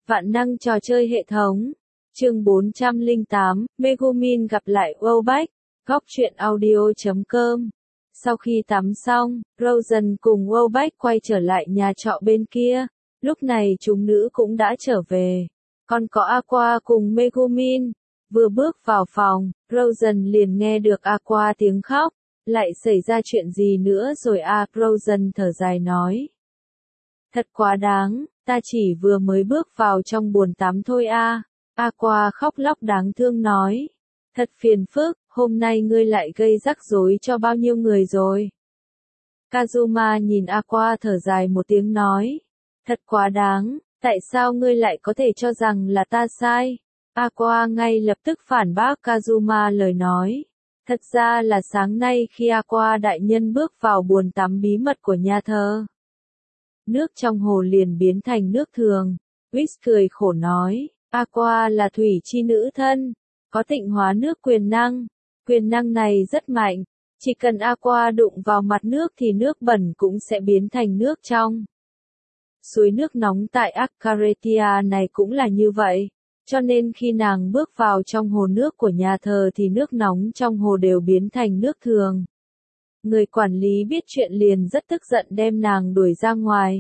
Vạn năng trò chơi hệ thống. Chương 408, Megumin gặp lại Wowback. Góc truyện audio.com. Sau khi tắm xong, Rosen cùng Wowback quay trở lại nhà trọ bên kia. Lúc này chúng nữ cũng đã trở về. Còn có Aqua cùng Megumin. Vừa bước vào phòng, Rosen liền nghe được Aqua tiếng khóc. Lại xảy ra chuyện gì nữa rồi à? Rosen thở dài nói. Thật quá đáng, ta chỉ vừa mới bước vào trong bồn tắm thôi à. Aqua khóc lóc đáng thương nói. Thật phiền phức, hôm nay ngươi lại gây rắc rối cho bao nhiêu người rồi. Kazuma nhìn Aqua thở dài một tiếng nói. Thật quá đáng, tại sao ngươi lại có thể cho rằng là ta sai? Aqua ngay lập tức phản bác Kazuma lời nói. Thật ra là sáng nay khi Aqua đại nhân bước vào bồn tắm bí mật của nhà thờ. Nước trong hồ liền biến thành nước thường. Whis cười khổ nói, Aqua là thủy chi nữ thân, có tịnh hóa nước quyền năng. Quyền năng này rất mạnh, chỉ cần Aqua đụng vào mặt nước thì nước bẩn cũng sẽ biến thành nước trong. Suối nước nóng tại Akaretia này cũng là như vậy, cho nên khi nàng bước vào trong hồ nước của nhà thờ thì nước nóng trong hồ đều biến thành nước thường. Người quản lý biết chuyện liền rất tức giận đem nàng đuổi ra ngoài.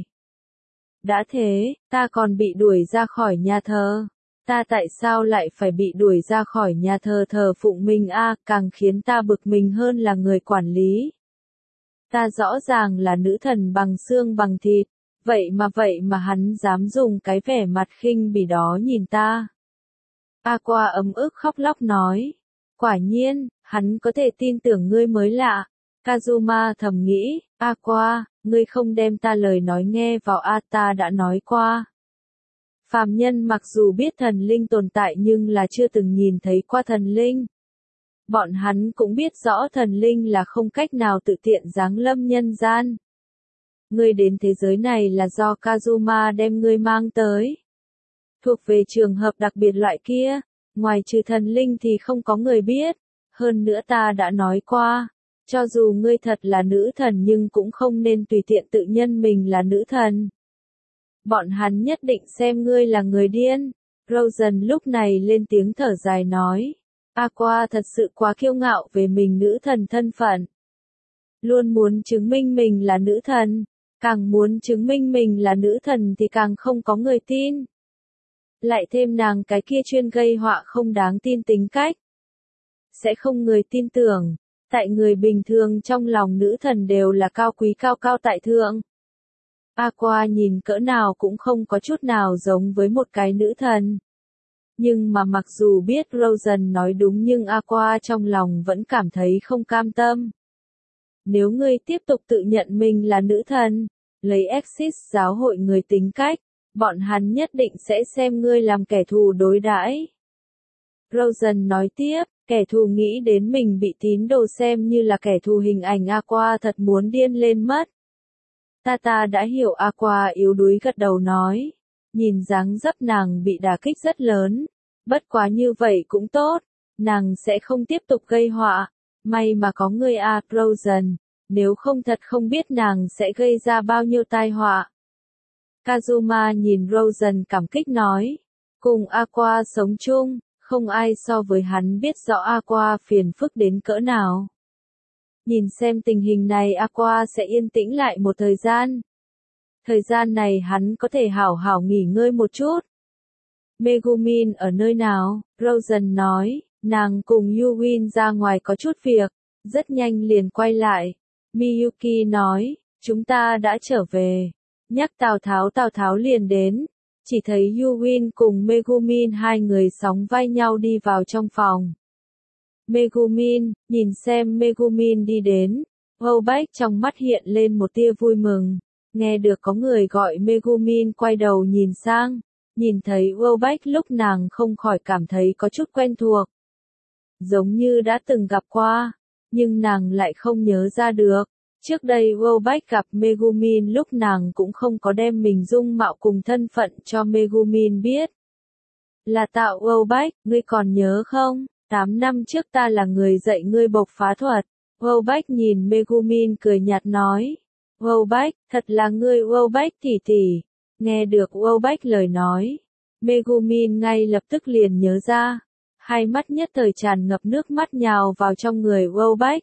Đã thế, ta còn bị đuổi ra khỏi nhà thờ. Ta tại sao lại phải bị đuổi ra khỏi nhà thờ thờ phụng mình a? Càng khiến ta bực mình hơn là người quản lý. Ta rõ ràng là nữ thần bằng xương bằng thịt, vậy mà hắn dám dùng cái vẻ mặt khinh bỉ đó nhìn ta. Aqua ấm ức khóc lóc nói. Quả nhiên, hắn có thể tin tưởng ngươi mới lạ. Kazuma thầm nghĩ, Aqua, ngươi không đem ta lời nói nghe vào a, ta đã nói qua. Phàm nhân mặc dù biết thần linh tồn tại nhưng là chưa từng nhìn thấy qua thần linh. Bọn hắn cũng biết rõ thần linh là không cách nào tự tiện giáng lâm nhân gian. Ngươi đến thế giới này là do Kazuma đem ngươi mang tới. Thuộc về trường hợp đặc biệt loại kia, ngoài trừ thần linh thì không có người biết. Hơn nữa ta đã nói qua, cho dù ngươi thật là nữ thần nhưng cũng không nên tùy tiện tự nhân mình là nữ thần. Bọn hắn nhất định xem ngươi là người điên. Rosen lúc này lên tiếng thở dài nói. Aqua thật sự quá kiêu ngạo về mình nữ thần thân phận. Luôn muốn chứng minh mình là nữ thần. Càng muốn chứng minh mình là nữ thần thì càng không có người tin. Lại thêm nàng cái kia chuyên gây họa không đáng tin tính cách. Sẽ không người tin tưởng. Tại người bình thường trong lòng nữ thần đều là cao quý cao cao tại thượng. Aqua nhìn cỡ nào cũng không có chút nào giống với một cái nữ thần. Nhưng mà mặc dù biết Rosen nói đúng nhưng Aqua trong lòng vẫn cảm thấy không cam tâm. Nếu ngươi tiếp tục tự nhận mình là nữ thần, lấy Exit giáo hội người tính cách, bọn hắn nhất định sẽ xem ngươi làm kẻ thù đối đãi. Rosen nói tiếp, kẻ thù nghĩ đến mình bị tín đồ xem như là kẻ thù, hình ảnh Aqua thật muốn điên lên mất. Ta đã hiểu. Aqua yếu đuối gật đầu nói. Nhìn dáng dấp nàng bị đả kích rất lớn. Bất quá như vậy cũng tốt. Nàng sẽ không tiếp tục gây họa. May mà có người Rosen. Nếu không thật không biết nàng sẽ gây ra bao nhiêu tai họa. Kazuma nhìn Rosen cảm kích nói. Cùng Aqua sống chung, không ai so với hắn biết rõ Aqua phiền phức đến cỡ nào. Nhìn xem tình hình này Aqua sẽ yên tĩnh lại một thời gian. Thời gian này hắn có thể hảo hảo nghỉ ngơi một chút. Megumin ở nơi nào? Rosen nói, nàng cùng Yuwin ra ngoài có chút việc, rất nhanh liền quay lại. Miyuki nói, chúng ta đã trở về. Nhắc Tào Tháo liền đến. Chỉ thấy Yuwin cùng Megumin hai người sóng vai nhau đi vào trong phòng. Megumin, nhìn xem Megumin đi đến. Wowback trong mắt hiện lên một tia vui mừng. Nghe được có người gọi Megumin quay đầu nhìn sang. Nhìn thấy Wowback lúc nàng không khỏi cảm thấy có chút quen thuộc. Giống như đã từng gặp qua. Nhưng nàng lại không nhớ ra được. Trước đây Wowback gặp Megumin lúc nàng cũng không có đem mình dung mạo cùng thân phận cho Megumin biết. Là tạo Wowback, ngươi còn nhớ không? 8 năm trước ta là người dạy ngươi bộc phá thuật. Wowback nhìn Megumin cười nhạt nói. Wowback, thật là ngươi Wowback tỷ tỷ. Nghe được Wowback lời nói. Megumin ngay lập tức liền nhớ ra. Hai mắt nhất thời tràn ngập nước mắt nhào vào trong người Wowback.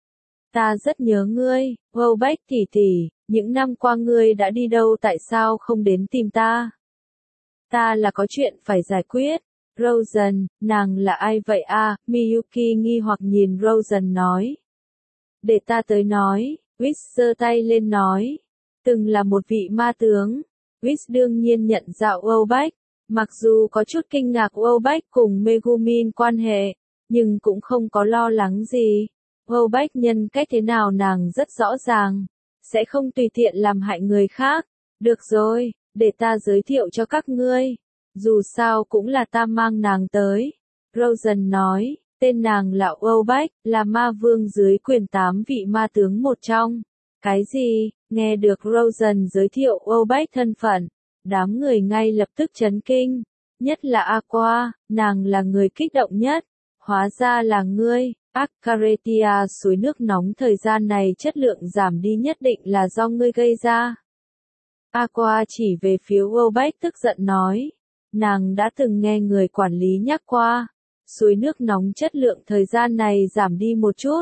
Ta rất nhớ ngươi, Wowback tỷ tỷ, những năm qua ngươi đã đi đâu, tại sao không đến tìm ta? Ta là có chuyện phải giải quyết. Rosen, nàng là ai vậy à? Miyuki nghi hoặc nhìn Rosen nói. Để ta tới nói, Whis giơ tay lên nói. Từng là một vị ma tướng. Whis đương nhiên nhận ra Wowback. Mặc dù có chút kinh ngạc Wowback cùng Megumin quan hệ, nhưng cũng không có lo lắng gì. Wowback nhân cách thế nào nàng rất rõ ràng, sẽ không tùy tiện làm hại người khác. Được rồi, để ta giới thiệu cho các ngươi. Dù sao cũng là ta mang nàng tới. Rosen nói, tên nàng là Wowback, là ma vương dưới quyền 8 vị ma tướng một trong. Cái gì? Nghe được Rosen giới thiệu Wowback thân phận, đám người ngay lập tức chấn kinh. Nhất là Aqua, nàng là người kích động nhất. Hóa ra là ngươi. Akaretia, suối nước nóng thời gian này chất lượng giảm đi nhất định là do ngươi gây ra. Aqua chỉ về phía Wowback tức giận nói. Nàng đã từng nghe người quản lý nhắc qua. Suối nước nóng chất lượng thời gian này giảm đi một chút.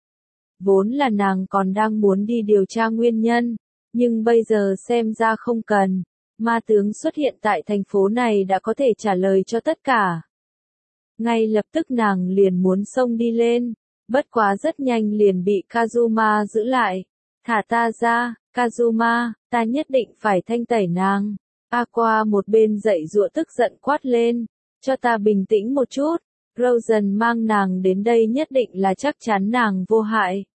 Vốn là nàng còn đang muốn đi điều tra nguyên nhân. Nhưng bây giờ xem ra không cần. Ma tướng xuất hiện tại thành phố này đã có thể trả lời cho tất cả. Ngay lập tức nàng liền muốn xông đi lên, bất quá rất nhanh liền bị Kazuma giữ lại. Thả ta ra, Kazuma, ta nhất định phải thanh tẩy nàng. Aqua một bên dậy giụa tức giận quát lên, cho ta bình tĩnh một chút, Rosen mang nàng đến đây nhất định là chắc chắn nàng vô hại.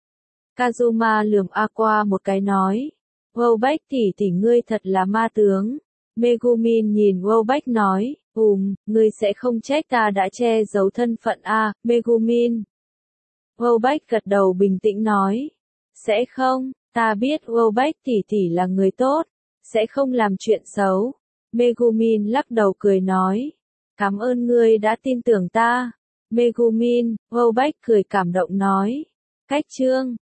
Kazuma lườm Aqua một cái nói, Wowback tỷ ngươi thật là ma tướng. Megumin nhìn Wowback nói, ngươi sẽ không trách ta đã che giấu thân phận à, Megumin. Wowback gật đầu bình tĩnh nói, sẽ không, ta biết Wowback tỷ là người tốt, sẽ không làm chuyện xấu. Megumin lắc đầu cười nói, cảm ơn ngươi đã tin tưởng ta. Megumin, Wowback cười cảm động nói, cách chương